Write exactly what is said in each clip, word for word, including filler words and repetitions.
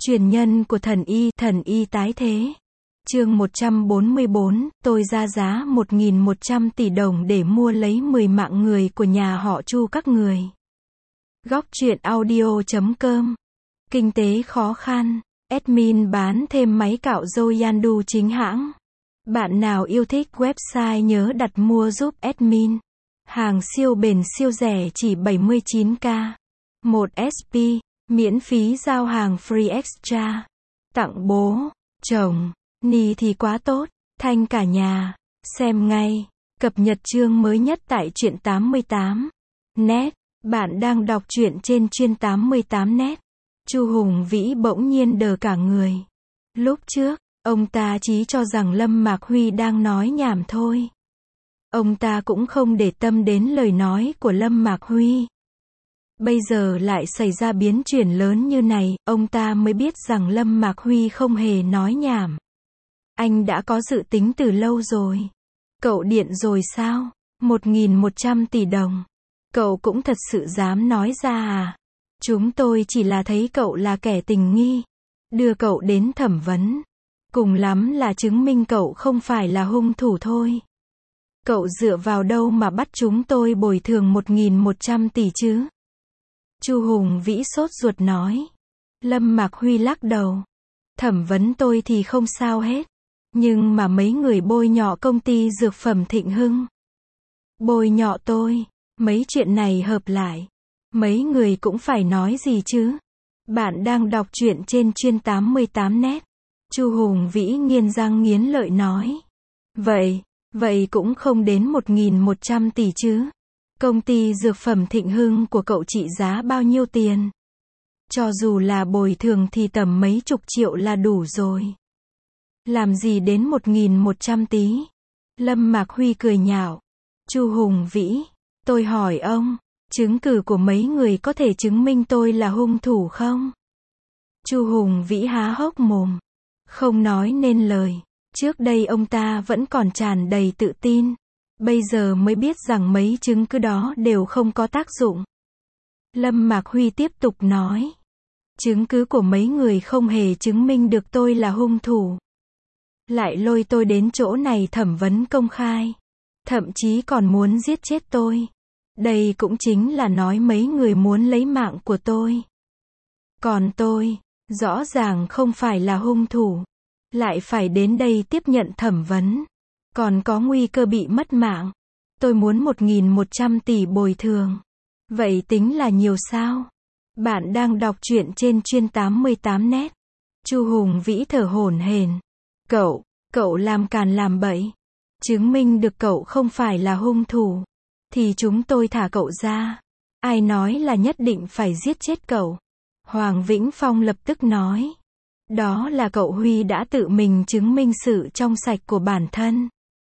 Truyền nhân của thần y, thần y tái thế. Chương một trăm bốn mươi bốn, tôi ra giá một nghìn một trăm tỷ đồng để mua lấy mười mạng người của nhà họ Chu các người. Góc truyện audio chấm com. Kinh tế khó khăn, admin bán thêm máy cạo râu Yandu chính hãng. Bạn nào yêu thích website nhớ đặt mua giúp admin. Hàng siêu bền siêu rẻ chỉ bảy mươi chín k. một ét pê, miễn phí giao hàng free extra. Tặng bố, chồng, ni thì quá tốt, thanh cả nhà. Xem ngay, cập nhật chương mới nhất tại truyện tám mươi tám net. Bạn đang đọc truyện trên chuyên tám mươi tám net. Chu Hùng Vĩ bỗng nhiên đờ cả người. Lúc trước, ông ta chỉ cho rằng Lâm Mạc Huy đang nói nhảm thôi. Ông ta cũng không để tâm đến lời nói của Lâm Mạc Huy. Bây giờ lại xảy ra biến chuyển lớn như này, ông ta mới biết rằng Lâm Mạc Huy không hề nói nhảm. Anh đã có dự tính từ lâu rồi. Cậu điện rồi sao? một nghìn một trăm tỷ đồng. Cậu cũng thật sự dám nói ra à? Chúng tôi chỉ là thấy cậu là kẻ tình nghi. Đưa cậu đến thẩm vấn. Cùng lắm là chứng minh cậu không phải là hung thủ thôi. Cậu dựa vào đâu mà bắt chúng tôi bồi thường một nghìn một trăm tỷ chứ? Chu Hùng Vĩ sốt ruột nói. Lâm Mạc Huy lắc đầu. Thẩm vấn tôi thì không sao hết. Nhưng mà mấy người bôi nhọ công ty dược phẩm Thịnh Hưng. Bôi nhọ tôi. Mấy chuyện này hợp lại. Mấy người cũng phải nói gì chứ? Bạn đang đọc truyện trên chuyên tám mươi tám net. Chu Hùng Vĩ nghiến răng nghiến lợi nói. Vậy, vậy cũng không đến một nghìn một trăm tỷ chứ? Công ty dược phẩm Thịnh Hưng của cậu trị giá bao nhiêu tiền? Cho dù là bồi thường thì tầm mấy chục triệu là đủ rồi. Làm gì đến một nghìn một trăm tí? Lâm Mạc Huy cười nhạo. Chu Hùng Vĩ, tôi hỏi ông, chứng cứ của mấy người có thể chứng minh tôi là hung thủ không? Chu Hùng Vĩ há hốc mồm, không nói nên lời. Trước đây ông ta vẫn còn tràn đầy tự tin. Bây giờ mới biết rằng mấy chứng cứ đó đều không có tác dụng. Lâm Mạc Huy tiếp tục nói. Chứng cứ của mấy người không hề chứng minh được tôi là hung thủ. Lại lôi tôi đến chỗ này thẩm vấn công khai. Thậm chí còn muốn giết chết tôi. Đây cũng chính là nói mấy người muốn lấy mạng của tôi. Còn tôi, rõ ràng không phải là hung thủ. Lại phải đến đây tiếp nhận thẩm vấn. Còn có nguy cơ bị mất mạng. Tôi muốn một nghìn một trăm tỷ bồi thường. Vậy tính là nhiều sao? Bạn đang đọc truyện trên chuyên tám mươi tám net. Chu Hùng Vĩ thở hổn hển. Cậu, cậu làm càn làm bậy. Chứng minh được cậu không phải là hung thủ. Thì chúng tôi thả cậu ra. Ai nói là nhất định phải giết chết cậu? Hoàng Vĩnh Phong lập tức nói. Đó là cậu Huy đã tự mình chứng minh sự trong sạch của bản thân.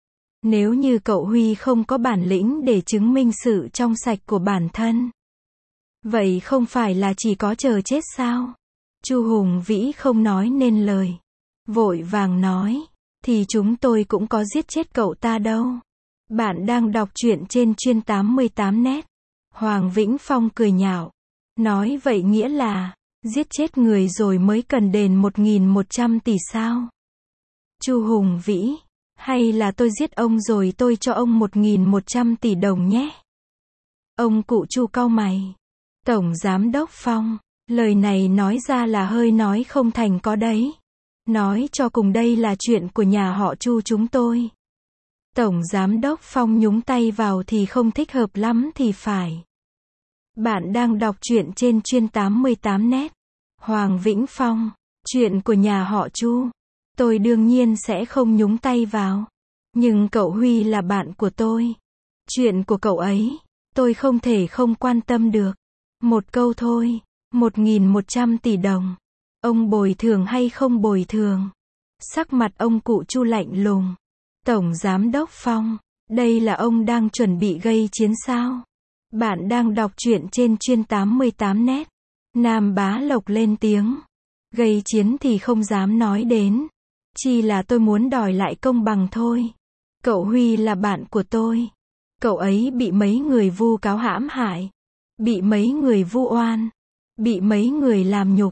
Nếu như cậu Huy không có bản lĩnh để chứng minh sự trong sạch của bản thân. Vậy không phải là chỉ có chờ chết sao? Chu Hùng Vĩ không nói nên lời. Vội vàng nói. Thì chúng tôi cũng có giết chết cậu ta đâu. Bạn đang đọc truyện trên chuyên tám mươi tám net. Hoàng Vĩnh Phong cười nhạo. Nói vậy nghĩa là, giết chết người rồi mới cần đền một nghìn một trăm tỷ sao? Chu Hùng Vĩ, hay là tôi giết ông rồi tôi cho ông một nghìn một trăm tỷ đồng nhé? Ông cụ Chu cau mày. Tổng Giám đốc Phong, lời này nói ra là hơi nói không thành có đấy. Nói cho cùng đây là chuyện của nhà họ Chu chúng tôi. Tổng Giám đốc Phong nhúng tay vào thì không thích hợp lắm thì phải. Bạn đang đọc truyện trên chuyên tám mươi tám net. Hoàng Vĩnh Phong, chuyện của nhà họ Chu. Tôi đương nhiên sẽ không nhúng tay vào. Nhưng cậu Huy là bạn của tôi. Chuyện của cậu ấy, tôi không thể không quan tâm được. Một câu thôi, một nghìn một trăm tỷ đồng. Ông bồi thường hay không bồi thường? Sắc mặt ông cụ Chu lạnh lùng. Tổng Giám đốc Phong, đây là ông đang chuẩn bị gây chiến sao? Bạn đang đọc truyện trên chuyên tám mươi tám net. Nam Bá Lộc lên tiếng. Gây chiến thì không dám nói đến. Chỉ là tôi muốn đòi lại công bằng thôi. Cậu Huy là bạn của tôi. Cậu ấy bị mấy người vu cáo hãm hại. Bị mấy người vu oan. Bị mấy người làm nhục.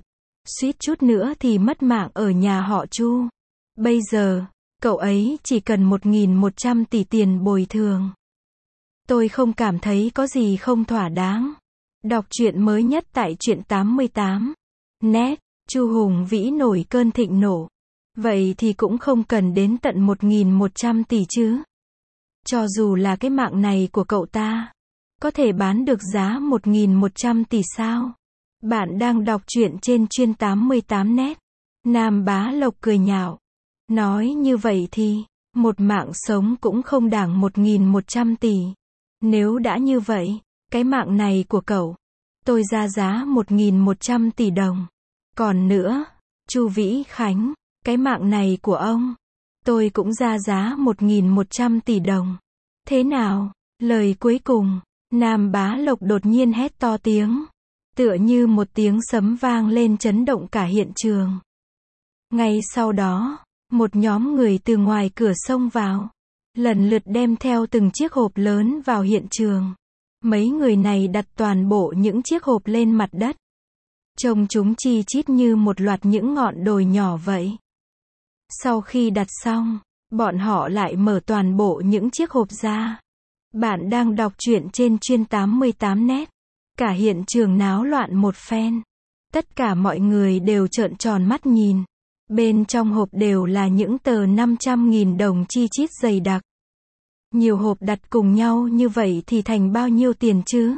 suýt chút nữa thì mất mạng ở nhà họ Chu. Bây giờ, cậu ấy chỉ cần một nghìn một trăm tỷ tiền bồi thường. Tôi không cảm thấy có gì không thỏa đáng. Đọc truyện mới nhất tại truyện tám mươi tám net. Chu Hùng Vĩ nổi cơn thịnh nộ. Vậy thì cũng không cần đến tận một nghìn một trăm tỷ chứ. Cho dù là cái mạng này của cậu ta, có thể bán được giá một nghìn một trăm tỷ sao? Bạn đang đọc truyện trên chuyên tám mươi tám net. Nam Bá Lộc cười nhạo. Nói như vậy thì, một mạng sống cũng không đáng một nghìn một trăm tỷ. Nếu đã như vậy, cái mạng này của cậu, tôi ra giá một nghìn một trăm tỷ đồng. Còn nữa, Chu Vĩ Khánh, cái mạng này của ông, tôi cũng ra giá một nghìn một trăm tỷ đồng. Thế nào? Lời cuối cùng, Nam Bá Lộc đột nhiên hét to tiếng. Tựa như một tiếng sấm vang lên chấn động cả hiện trường. Ngay sau đó, một nhóm người từ ngoài cửa xông vào, lần lượt đem theo từng chiếc hộp lớn vào hiện trường. Mấy người này đặt toàn bộ những chiếc hộp lên mặt đất. Trông chúng chi chít như một loạt những ngọn đồi nhỏ vậy. Sau khi đặt xong, bọn họ lại mở toàn bộ những chiếc hộp ra. Bạn đang đọc truyện trên chuyên tám mươi tám net. Cả hiện trường náo loạn một phen. Tất cả mọi người đều trợn tròn mắt nhìn. Bên trong hộp đều là những tờ năm trăm nghìn đồng chi chít dày đặc. Nhiều hộp đặt cùng nhau như vậy thì thành bao nhiêu tiền chứ?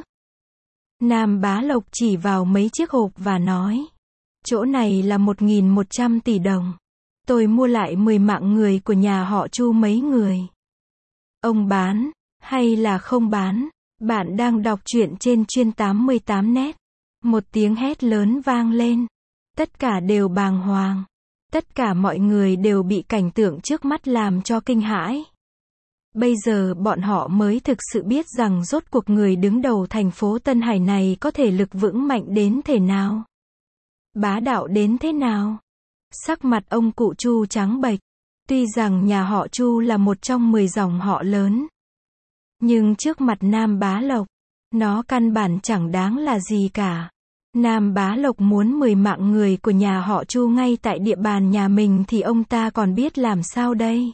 Nam Bá Lộc chỉ vào mấy chiếc hộp và nói. Chỗ này là một nghìn một trăm tỷ đồng. Tôi mua lại mười mạng người của nhà họ Chu mấy người. Ông bán, hay là không bán? Bạn đang đọc truyện trên chuyên tám mươi tám net. Một tiếng hét lớn vang lên. Tất cả đều bàng hoàng. Tất cả mọi người đều bị cảnh tượng trước mắt làm cho kinh hãi. Bây giờ bọn họ mới thực sự biết rằng rốt cuộc người đứng đầu thành phố Tân Hải này có thể lực vững mạnh đến thế nào. Bá đạo đến thế nào. Sắc mặt ông cụ Chu trắng bệch. Tuy rằng nhà họ Chu là một trong mười dòng họ lớn. Nhưng trước mặt Nam Bá Lộc, nó căn bản chẳng đáng là gì cả. Nam Bá Lộc muốn mười mạng người của nhà họ Chu ngay tại địa bàn nhà mình thì ông ta còn biết làm sao đây.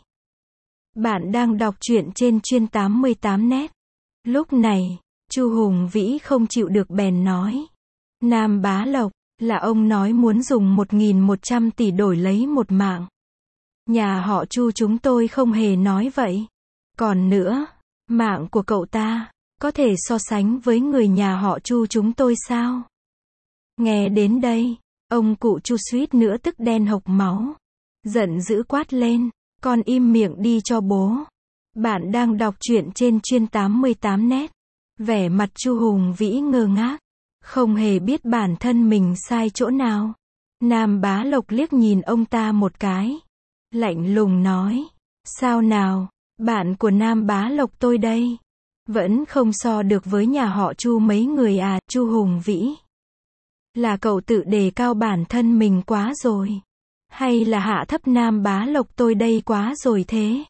Bạn đang đọc truyện trên chuyên tám mươi tám net. Lúc này, Chu Hùng Vĩ không chịu được bèn nói. Nam Bá Lộc, là ông nói muốn dùng một nghìn một trăm tỷ đổi lấy một mạng. Nhà họ Chu chúng tôi không hề nói vậy. Còn nữa, mạng của cậu ta, có thể so sánh với người nhà họ Chu chúng tôi sao? Nghe đến đây, ông cụ Chu suýt nữa tức đen hộc máu. Giận dữ quát lên, con im miệng đi cho bố. Bạn đang đọc truyện trên chuyên tám mươi tám net. Vẻ mặt Chu Hùng Vĩ ngơ ngác, không hề biết bản thân mình sai chỗ nào. Nam Bá Lộc liếc nhìn ông ta một cái, lạnh lùng nói, sao nào, bạn của Nam Bá Lộc tôi đây, vẫn không so được với nhà họ Chu mấy người à? Chu Hùng Vĩ, là cậu tự đề cao bản thân mình quá rồi, hay là hạ thấp Nam Bá Lộc tôi đây quá rồi thế?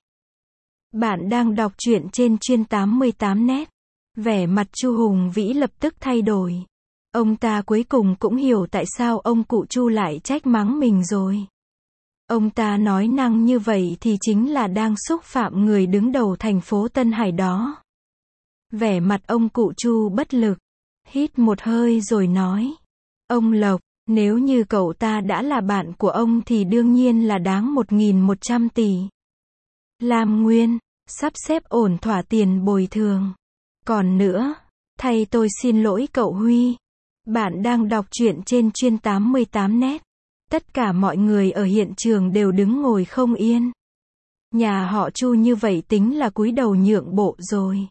Bạn đang đọc truyện trên chuyên tám mươi tám net. Vẻ mặt Chu Hùng Vĩ lập tức thay đổi. Ông ta cuối cùng cũng hiểu tại sao ông cụ Chu lại trách mắng mình rồi. Ông ta nói năng như vậy thì chính là đang xúc phạm người đứng đầu thành phố Tân Hải đó. Vẻ mặt ông cụ Chu bất lực, hít một hơi rồi nói. Ông Lộc, nếu như cậu ta đã là bạn của ông thì đương nhiên là đáng một nghìn một trăm tỷ. Lam Nguyên, sắp xếp ổn thỏa tiền bồi thường. Còn nữa, thầy tôi xin lỗi cậu Huy. Bạn đang đọc truyện trên chuyên tám mươi tám net. Tất cả mọi người ở hiện trường đều đứng ngồi không yên. Nhà họ Chu như vậy tính là cúi đầu nhượng bộ rồi.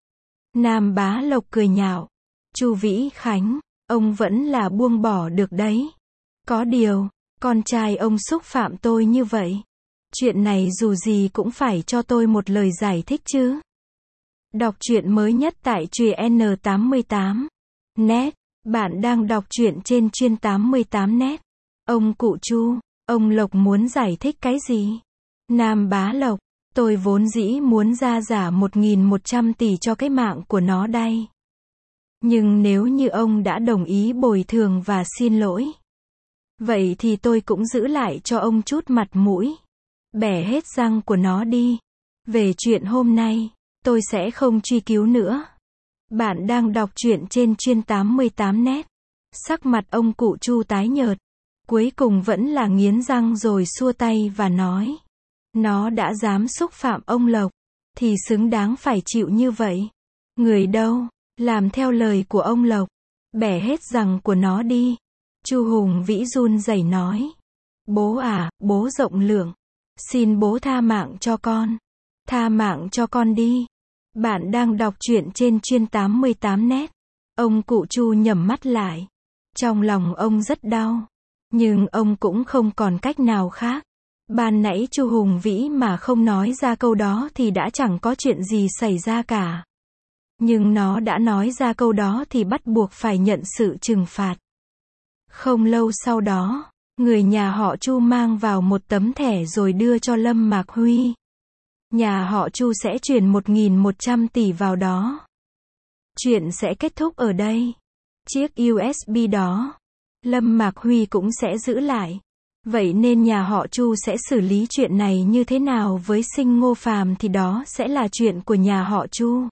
Nam Bá Lộc cười nhạo. Chu Vĩ Khánh, ông vẫn là buông bỏ được đấy. Có điều, con trai ông xúc phạm tôi như vậy. Chuyện này dù gì cũng phải cho tôi một lời giải thích chứ. Đọc truyện mới nhất tại truyện tám mươi tám net. Bạn đang đọc truyện trên chuyên tám mươi tám net. Ông cụ Chu, ông Lộc muốn giải thích cái gì? Nam Bá Lộc, tôi vốn dĩ muốn ra giả một nghìn một trăm tỷ cho cái mạng của nó đây. Nhưng nếu như ông đã đồng ý bồi thường và xin lỗi, Vậy thì tôi cũng giữ lại cho ông chút mặt mũi. Bẻ hết răng của nó đi. Về chuyện hôm nay, tôi sẽ không truy cứu nữa. Bạn đang đọc truyện trên chuyên tám mươi tám net. Sắc mặt ông cụ Chu tái nhợt. Cuối cùng vẫn là nghiến răng rồi xua tay và nói. Nó đã dám xúc phạm ông Lộc, thì xứng đáng phải chịu như vậy. Người đâu, làm theo lời của ông Lộc. Bẻ hết răng của nó đi. Chu Hùng Vĩ run rẩy nói. Bố à, bố rộng lượng. Xin bố tha mạng cho con. Tha mạng cho con đi. Bạn đang đọc truyện trên chuyên tám mươi tám net. Ông cụ Chu nhắm mắt lại. Trong lòng ông rất đau. Nhưng ông cũng không còn cách nào khác. Ban nãy Chu Hùng Vĩ mà không nói ra câu đó thì đã chẳng có chuyện gì xảy ra cả. Nhưng nó đã nói ra câu đó thì bắt buộc phải nhận sự trừng phạt. Không lâu sau đó, người nhà họ Chu mang vào một tấm thẻ rồi đưa cho Lâm Mạc Huy. Nhà họ Chu sẽ chuyển một nghìn một trăm tỷ vào đó. Chuyện sẽ kết thúc ở đây. Chiếc u ét bê đó, Lâm Mạc Huy cũng sẽ giữ lại. Vậy nên nhà họ Chu sẽ xử lý chuyện này như thế nào với Sinh Ngô Phàm thì đó sẽ là chuyện của nhà họ Chu.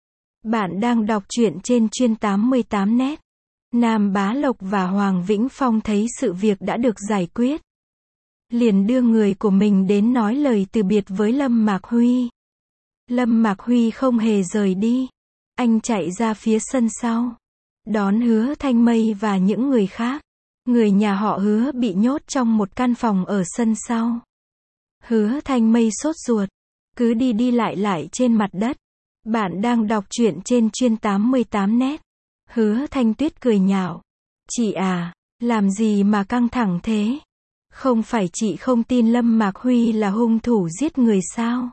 Bạn đang đọc truyện trên chuyên tám mươi tám net. Nam Bá Lộc và Hoàng Vĩnh Phong thấy sự việc đã được giải quyết. Liền đưa người của mình đến nói lời từ biệt với Lâm Mạc Huy. Lâm Mạc Huy không hề rời đi. Anh chạy ra phía sân sau. Đón Hứa Thanh Mây và những người khác. Người nhà họ Hứa bị nhốt trong một căn phòng ở sân sau. Hứa Thanh Mây sốt ruột. Cứ đi đi lại lại trên mặt đất. Bạn đang đọc truyện trên chuyên tám mươi tám net. Hứa Thanh Tuyết cười nhạo. Chị à, làm gì mà căng thẳng thế? Không phải chị không tin Lâm Mạc Huy là hung thủ giết người sao?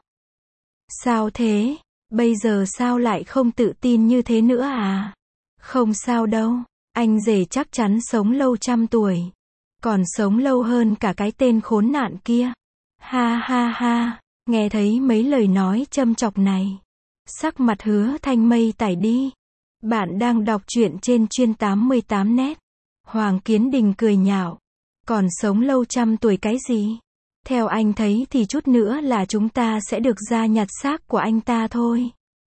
Sao thế? Bây giờ sao lại không tự tin như thế nữa à? Không sao đâu, anh rể chắc chắn sống lâu trăm tuổi. Còn sống lâu hơn cả cái tên khốn nạn kia. Ha ha ha, nghe thấy mấy lời nói châm chọc này. Sắc mặt Hứa Thanh Mây tái đi. Bạn đang đọc truyện trên chuyên tám mươi tám net. Hoàng Kiến Đình cười nhạo. Còn sống lâu trăm tuổi cái gì? Theo anh thấy thì chút nữa là chúng ta sẽ được ra nhặt xác của anh ta thôi.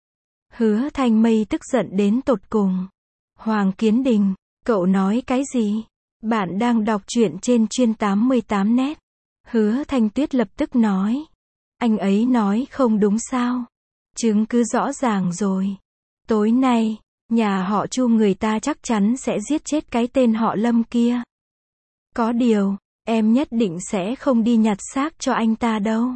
Hứa Thanh Mây tức giận đến tột cùng. Hoàng Kiến Đình, cậu nói cái gì? Bạn đang đọc truyện trên chuyên tám mươi tám net. Hứa Thanh Tuyết lập tức nói. Anh ấy nói không đúng sao? Chứng cứ rõ ràng rồi. Tối nay, nhà họ Chu người ta chắc chắn sẽ giết chết cái tên họ Lâm kia. Có điều, em nhất định sẽ không đi nhặt xác cho anh ta đâu.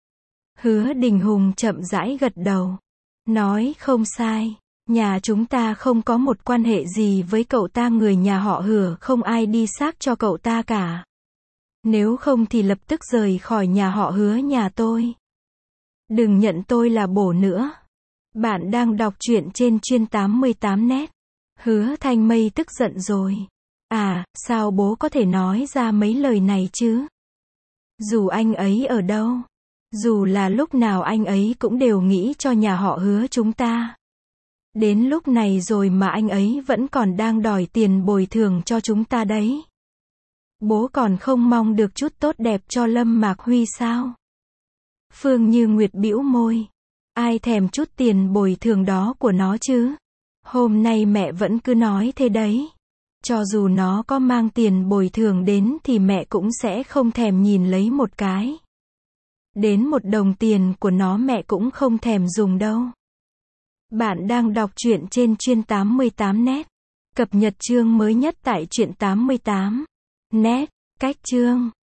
Hứa Đình Hùng chậm rãi gật đầu. Nói không sai. Nhà chúng ta không có một quan hệ gì với cậu ta, người nhà họ Hứa không ai đi xác cho cậu ta cả. Nếu không thì lập tức rời khỏi nhà họ Hứa nhà tôi. Đừng nhận tôi là bổ nữa. Bạn đang đọc truyện trên chuyên tám mươi tám net. Hứa Thanh Mây tức giận rồi. À, sao bố có thể nói ra mấy lời này chứ? Dù anh ấy ở đâu, dù là lúc nào anh ấy cũng đều nghĩ cho nhà họ Hứa chúng ta. Đến lúc này rồi mà anh ấy vẫn còn đang đòi tiền bồi thường cho chúng ta đấy. Bố còn không mong được chút tốt đẹp cho Lâm Mạc Huy sao? Phương Như Nguyệt bĩu môi. Ai thèm chút tiền bồi thường đó của nó chứ? Hôm nay mẹ vẫn cứ nói thế đấy. Cho dù nó có mang tiền bồi thường đến thì mẹ cũng sẽ không thèm nhìn lấy một cái. Đến một đồng tiền của nó mẹ cũng không thèm dùng đâu. Bạn đang đọc truyện trên chuyên tám mươi tám net. Cập nhật chương mới nhất tại truyện tám mươi tám net. Cách chương